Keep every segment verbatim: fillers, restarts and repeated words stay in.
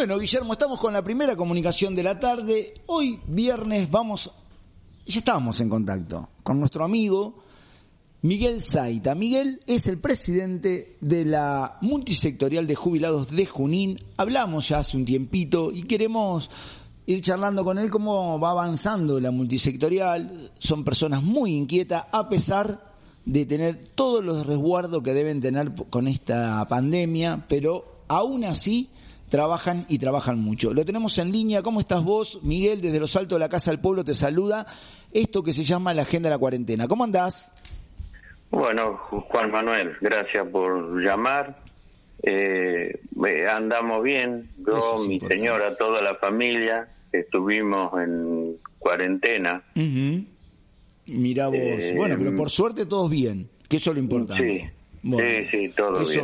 Bueno, Guillermo, estamos con la primera comunicación de la tarde. Hoy, viernes, vamos, ya estábamos en contacto con nuestro amigo Miguel Zaita. Miguel es el presidente de la multisectorial de jubilados de Junín. Hablamos ya hace un tiempito y queremos ir charlando con él cómo va avanzando la multisectorial. Son personas muy inquietas a pesar de tener todos los resguardos que deben tener con esta pandemia, pero aún así trabajan y trabajan mucho. Lo tenemos en línea. ¿Cómo estás vos, Miguel? Desde los altos de la Casa del Pueblo te saluda esto que se llama la Agenda de la Cuarentena. ¿Cómo andás? Bueno, Juan Manuel, gracias por llamar. Eh, andamos bien, yo, mi importante. Señora, toda la familia, estuvimos en cuarentena. Uh-huh. Mirá vos, eh, bueno, pero por suerte todos bien, que eso es lo importante. Sí, bueno, sí, sí, todo eso, bien.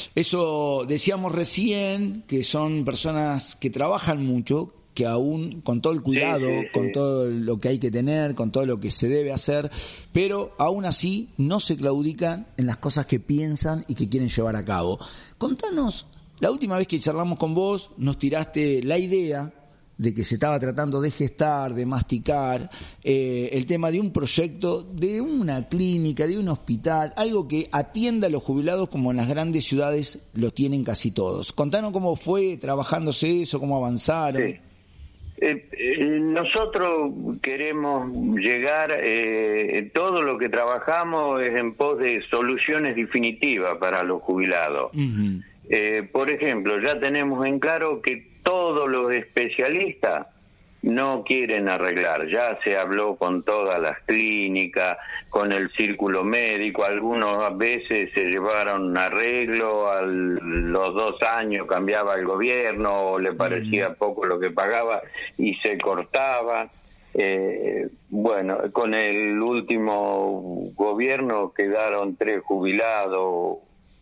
Eso decíamos recién, que son personas que trabajan mucho, que aún con todo el cuidado, sí, sí, con sí. todo lo que hay que tener, con todo lo que se debe hacer, pero aún así no se claudican en las cosas que piensan y que quieren llevar a cabo. Contanos, la última vez que charlamos con vos, nos tiraste la idea de que se estaba tratando de gestar, de masticar, eh, el tema de un proyecto, de una clínica, de un hospital, algo que atienda a los jubilados como en las grandes ciudades lo tienen casi todos. Contanos cómo fue trabajándose eso, cómo avanzaron. Sí. Eh, eh, nosotros queremos llegar, eh, todo lo que trabajamos es en pos de soluciones definitivas para los jubilados. Uh-huh. Eh, por ejemplo, ya tenemos en claro que todos los especialistas no quieren arreglar. Ya se habló con todas las clínicas, con el círculo médico, algunos a veces se llevaron arreglo, a los dos años cambiaba el gobierno, o le parecía poco lo que pagaba y se cortaba. Eh, bueno, con el último gobierno quedaron tres jubilados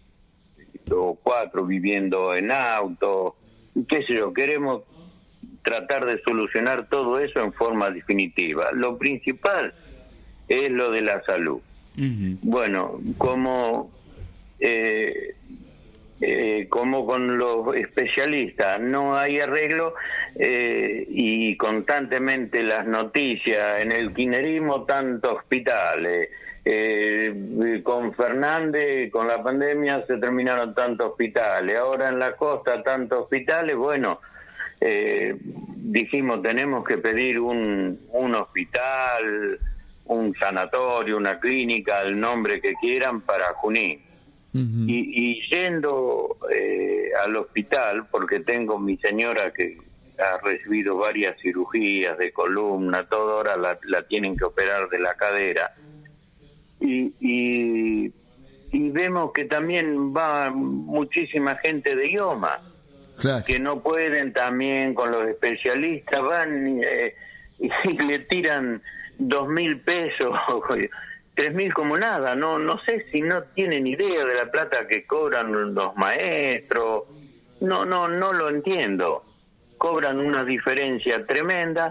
o cuatro viviendo en auto, qué sé yo, queremos tratar de solucionar todo eso en forma definitiva. Lo principal es lo de la salud. Uh-huh. Bueno, como eh, eh, como con los especialistas no hay arreglo eh, y constantemente las noticias en el kirchnerismo, tantos hospitales, eh, con Fernández, con la pandemia se terminaron tantos hospitales, ahora en la costa tantos hospitales, bueno, Eh, dijimos tenemos que pedir un, un hospital, un sanatorio, una clínica, el nombre que quieran para Junín. Uh-huh. y, y yendo eh, al hospital, porque tengo mi señora que ha recibido varias cirugías de columna, todo, ahora la, la tienen que operar de la cadera, y, y, y vemos que también va muchísima gente de I O M A. Claro. Que no pueden también con los especialistas, van eh, y le tiran dos mil pesos, tres mil como nada, no no sé si no tienen idea de la plata que cobran los maestros, no no no lo entiendo, cobran una diferencia tremenda,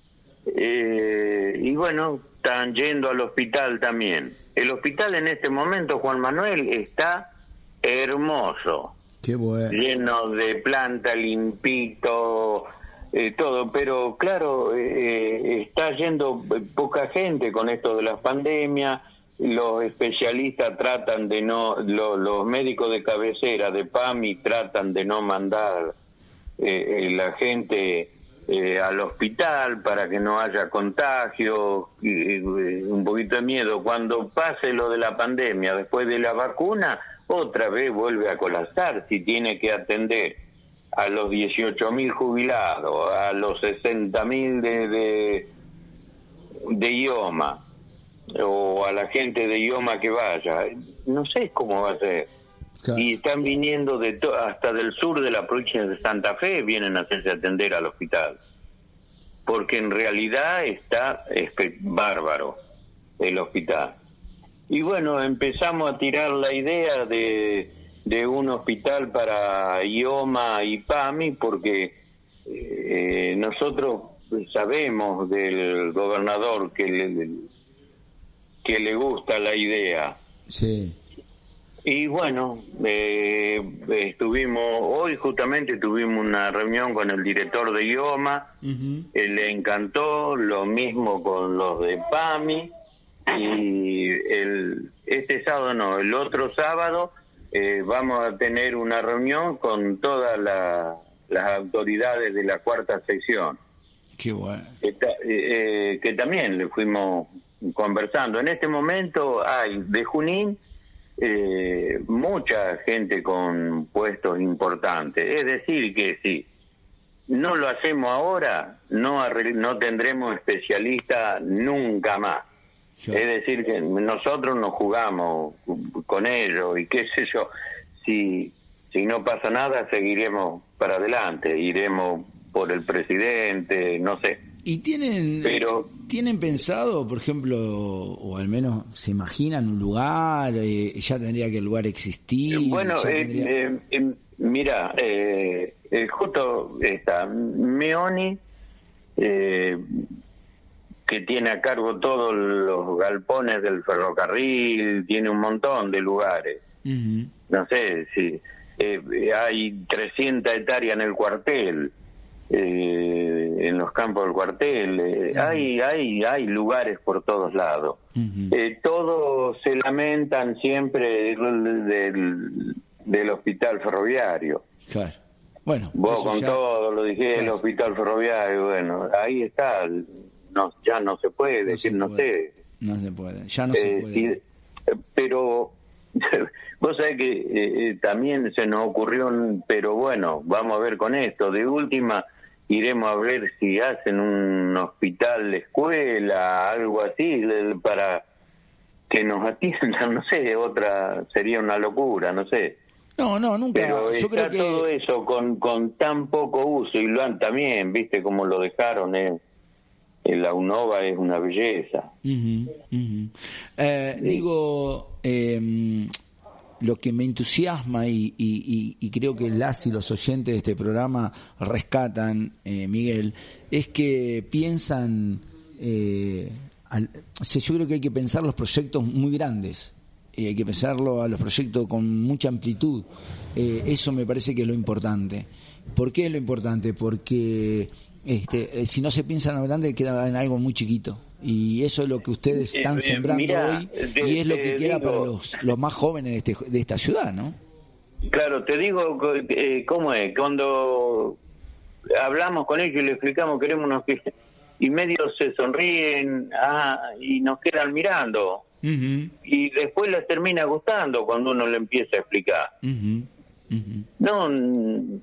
eh, y bueno, están yendo al hospital también. El hospital en este momento, Juan Manuel, está hermoso. Qué bueno. Lleno de planta, limpito, eh, todo, pero claro, eh, está yendo poca gente con esto de la pandemia, los especialistas tratan de no, lo, los médicos de cabecera de PAMI tratan de no mandar eh, la gente eh, al hospital para que no haya contagio, eh, un poquito de miedo. Cuando pase lo de la pandemia, después de la vacuna, otra vez vuelve a colapsar si tiene que atender a los dieciocho mil jubilados, a los sesenta mil de, de, de I O M A, o a la gente de I O M A que vaya. No sé cómo va a ser. Claro. Y están viniendo de to- hasta del sur de la provincia de Santa Fe, vienen a hacerse atender al hospital. Porque en realidad está espe- bárbaro el hospital. Y bueno, empezamos a tirar la idea de, de un hospital para I O M A y PAMI, porque eh, nosotros sabemos del gobernador que le, que le gusta la idea. Sí. Y bueno, eh, estuvimos, hoy justamente tuvimos una reunión con el director de IOMA, uh-huh. eh, le encantó, lo mismo con los de PAMI, y el este sábado no, el otro sábado eh, vamos a tener una reunión con todas la, las autoridades de la cuarta sección. Qué bueno. Que, eh, que también le fuimos conversando. En este momento hay de Junín Eh, mucha gente con puestos importantes, es decir que si no lo hacemos ahora no arregl- no tendremos especialistas nunca más. Sure. Es decir que nosotros nos jugamos con ellos y qué sé yo, si si no pasa nada seguiremos para adelante, iremos por el presidente, no sé. ¿Y tienen, Pero, tienen pensado, por ejemplo, o al menos se imaginan un lugar, eh, ya tendría que el lugar existir? Bueno, eh, tendría... eh, eh, mira, eh, eh, justo está Meoni, eh, que tiene a cargo todos los galpones del ferrocarril, tiene un montón de lugares. Uh-huh. No sé si eh, hay trescientas hectáreas en el cuartel. Eh, en los campos del cuartel, eh, uh-huh. hay hay hay lugares por todos lados. Uh-huh. Eh, todos se lamentan siempre del, del, del hospital ferroviario. Claro. Bueno, vos con ya... todo lo dije, claro. El hospital ferroviario, bueno, ahí está, no, ya no se puede no decir, se no puede. sé. No se puede, ya no eh, se puede. Y, pero vos sabés que eh, también se nos ocurrió, un, pero bueno, vamos a ver con esto, de última iremos a ver si hacen un hospital de escuela, algo así, para que nos atiendan, no sé, otra, sería una locura, no sé. No, no, nunca. Pero yo está creo que todo eso con, con tan poco uso, y lo han también, viste cómo lo dejaron, eh. La UNOVA es una belleza. Uh-huh, uh-huh. Eh, sí. Digo, eh, lo que me entusiasma y, y, y creo que las y los oyentes de este programa rescatan, eh, Miguel, es que piensan, eh, al, o sea, yo creo que hay que pensar los proyectos muy grandes, eh, hay que pensarlo a los proyectos con mucha amplitud, eh, eso me parece que es lo importante. ¿Por qué es lo importante? Porque este, si no se piensa en lo grande queda en algo muy chiquito. Y eso es lo que ustedes están sembrando eh, mira, hoy te, y es lo que queda digo, para los, los más jóvenes de, este, de esta ciudad, ¿no? Claro, te digo eh, cómo es. Cuando hablamos con ellos y les explicamos queremos unos que y medio se sonríen ah, y nos quedan mirando. Uh-huh. Y después les termina gustando cuando uno le empieza a explicar. Uh-huh. Uh-huh. No...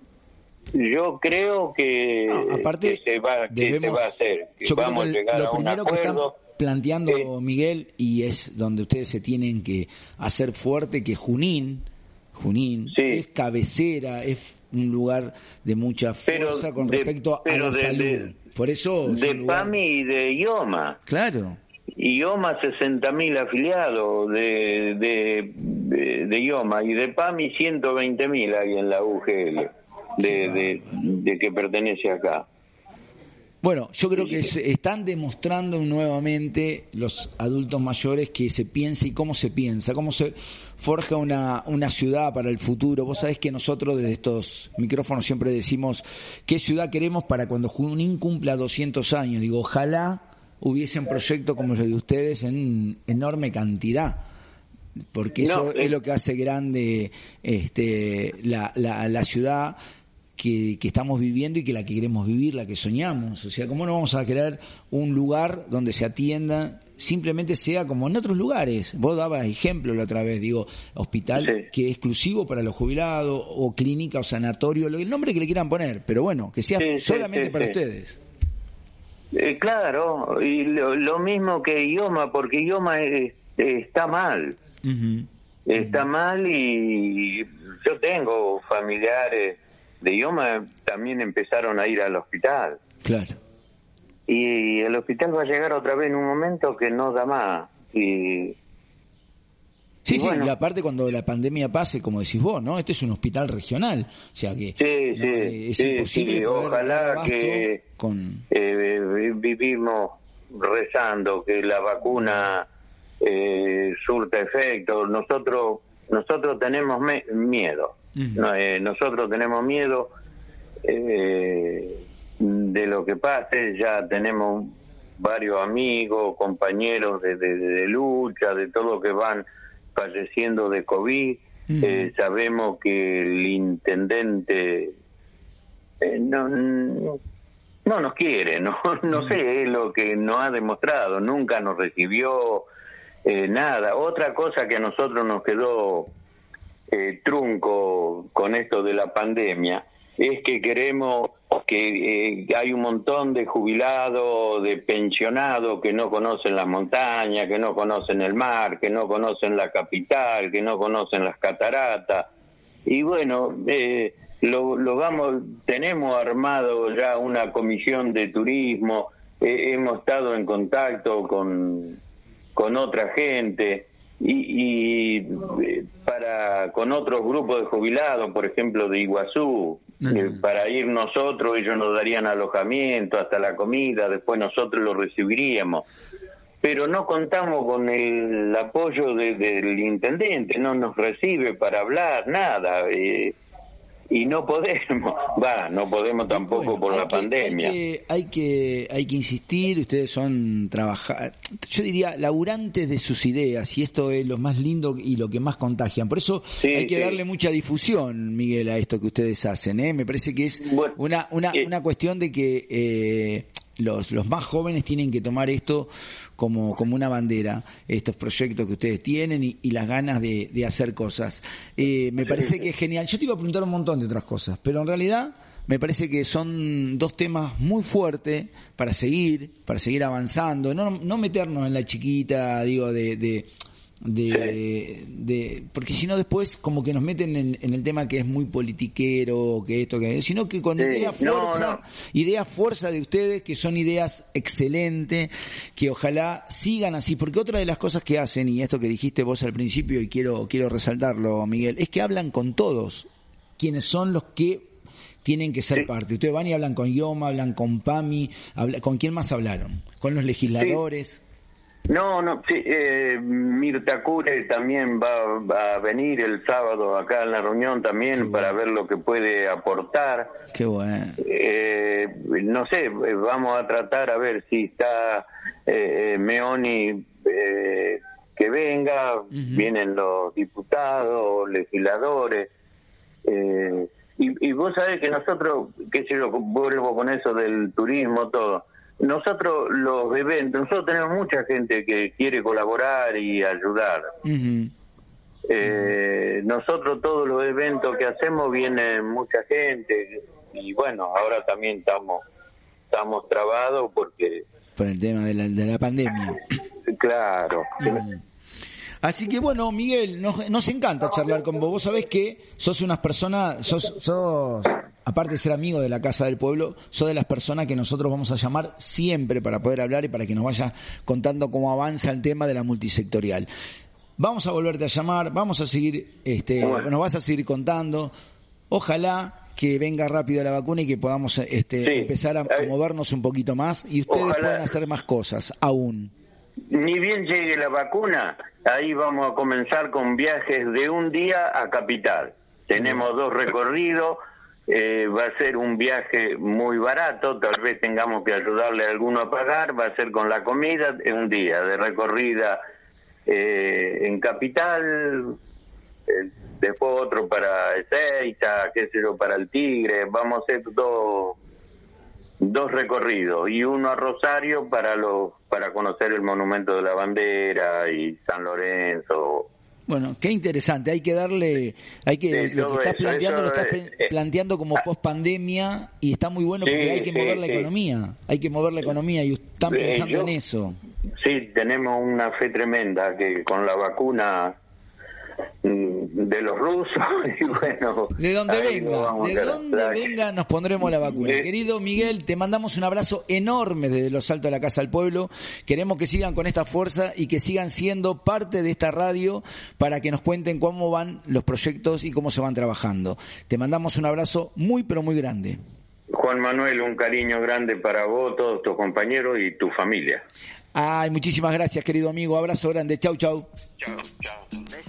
Yo creo que, no, aparte, que, se va, que debemos, se va a hacer. Que yo vamos creo que a llegar lo a un primero que están planteando, eh, Miguel, y es donde ustedes se tienen que hacer fuerte, que Junín, Junín sí. es cabecera, es un lugar de mucha fuerza pero con de, respecto a la de, salud. De, Por eso de lugar... PAMI y de IOMA. Claro. IOMA sesenta mil afiliados de, de, de, de IOMA y de PAMI ciento veinte mil hay en la U G L. De, de, de que pertenece acá. Bueno, yo creo que se están demostrando nuevamente los adultos mayores que se piensa y cómo se piensa, cómo se forja una, una ciudad para el futuro. Vos sabés que nosotros desde estos micrófonos siempre decimos qué ciudad queremos para cuando Junín cumpla doscientos años. Digo, ojalá hubiesen proyectos como los de ustedes en enorme cantidad. Porque eso no, eh. es lo que hace grande este, la, la, la ciudad que, que estamos viviendo y que la que queremos vivir, la que soñamos. O sea, ¿cómo no vamos a crear un lugar donde se atienda, simplemente sea como en otros lugares? Vos dabas ejemplo la otra vez, digo, hospital sí. que es exclusivo para los jubilados, o clínica o sanatorio, el nombre que le quieran poner, pero bueno, que sea sí, solamente sí, para sí. ustedes. Eh, claro, y lo, lo mismo que IOMA, porque IOMA es, está mal. Uh-huh. Está uh-huh. mal, y yo tengo familiares de IOMA, también empezaron a ir al hospital. Claro. Y el hospital va a llegar otra vez en un momento que no da más. Y, sí, y sí, bueno. y aparte cuando la pandemia pase, como decís vos, ¿no? Este es un hospital regional, o sea que sí, no, sí, es sí, imposible sí. poder Ojalá que con... eh, vivimos rezando que la vacuna eh, surta efecto. Nosotros nosotros tenemos me- miedo. Uh-huh. No, eh, nosotros tenemos miedo eh, de lo que pase. Ya tenemos varios amigos, compañeros de, de, de lucha, de todo que van falleciendo de COVID. Uh-huh. Eh, sabemos que el intendente eh, no, no no nos quiere, no no uh-huh. sé, es lo que nos ha demostrado, nunca nos recibió eh, nada. Otra cosa que a nosotros nos quedó eh, trunco con esto de la pandemia es que queremos que eh, hay un montón de jubilados, de pensionados que no conocen las montañas, que no conocen el mar, que no conocen la capital, que no conocen las cataratas. Y bueno, eh, lo, lo vamos, tenemos armado ya una comisión de turismo, eh, hemos estado en contacto con, con otra gente y, y para con otros grupos de jubilados, por ejemplo de Iguazú. Eh, para ir nosotros, ellos nos darían alojamiento, hasta la comida, después nosotros lo recibiríamos. Pero no contamos con el apoyo de, del intendente, no nos recibe para hablar, nada. Eh, y no podemos, va, no podemos tampoco bueno, por la que, pandemia. Hay que, hay que hay que insistir, ustedes son trabajar, yo diría laburantes de sus ideas, y esto es lo más lindo y lo que más contagian. Por eso sí, hay que sí. darle mucha difusión, Miguel, a esto que ustedes hacen, ¿eh? Me parece que es bueno, una una eh, una cuestión de que eh, los los más jóvenes tienen que tomar esto como como una bandera, estos proyectos que ustedes tienen y, y las ganas de, de hacer cosas. Eh, me parece que es genial. Yo te iba a preguntar un montón de otras cosas, pero en realidad me parece que son dos temas muy fuertes para seguir, para seguir avanzando, no no meternos en la chiquita, digo, de... de De, de porque si no después como que nos meten en, en el tema que es muy politiquero, que esto, que sino que con sí, idea fuerza, no, no. idea fuerza de ustedes, que son ideas excelentes, que ojalá sigan así, porque otra de las cosas que hacen, y esto que dijiste vos al principio y quiero quiero resaltarlo, Miguel, es que hablan con todos, quienes son los que tienen que ser sí. parte. Ustedes van y hablan con IOMA, hablan con PAMI, habla, ¿con quién más hablaron? ¿Con los legisladores? Sí. No, no, sí, eh, Mirta Cure también va, va a venir el sábado acá en la reunión también Qué para bueno. ver lo que puede aportar. Qué bueno. Eh, no sé, vamos a tratar a ver si está eh, Meoni eh, que venga, uh-huh. vienen los diputados, legisladores. Eh, y, y vos sabés que nosotros, qué sé yo, vuelvo con eso del turismo, todo. Nosotros los eventos, nosotros tenemos mucha gente que quiere colaborar y ayudar. Uh-huh. Eh, nosotros todos los eventos que hacemos viene mucha gente y bueno, ahora también estamos estamos trabados porque por el tema de la, de la pandemia. Claro. Uh-huh. Así que bueno, Miguel, nos, nos encanta charlar con vos. Vos sabés que sos unas personas, sos, sos, aparte de ser amigo de la Casa del Pueblo, sos de las personas que nosotros vamos a llamar siempre para poder hablar y para que nos vaya contando cómo avanza el tema de la multisectorial. Vamos a volverte a llamar, vamos a seguir, este, bueno. nos vas a seguir contando. Ojalá que venga rápido la vacuna y que podamos este, sí. empezar a, a movernos un poquito más y ustedes Ojalá. puedan hacer más cosas aún. Ni bien llegue la vacuna, ahí vamos a comenzar con viajes de un día a Capital. Tenemos dos recorridos, eh, va a ser un viaje muy barato, tal vez tengamos que ayudarle a alguno a pagar, va a ser con la comida, un día de recorrida eh, en Capital, eh, después otro para Ezeiza, qué sé yo, para el Tigre, vamos a hacer dos... dos recorridos y uno a Rosario para los para conocer el monumento de la bandera y San Lorenzo. Bueno, qué interesante, hay que darle, hay que sí, lo que estás eso, planteando eso, lo estás eh, planteando como post pandemia y está muy bueno porque sí, hay que sí, mover la sí. economía, hay que mover la economía y están pensando eh, yo, en eso. Sí, tenemos una fe tremenda que con la vacuna de los rusos y bueno, de donde venga, de donde venga nos pondremos la vacuna. Eh, Querido Miguel, te mandamos un abrazo enorme desde los Altos de la Casa del Pueblo. Queremos que sigan con esta fuerza y que sigan siendo parte de esta radio para que nos cuenten cómo van los proyectos y cómo se van trabajando. Te mandamos un abrazo muy pero muy grande. Juan Manuel, un cariño grande para vos, todos tus compañeros y tu familia. Ay, muchísimas gracias, querido amigo. Abrazo grande. Chau, chau. Chau, chau.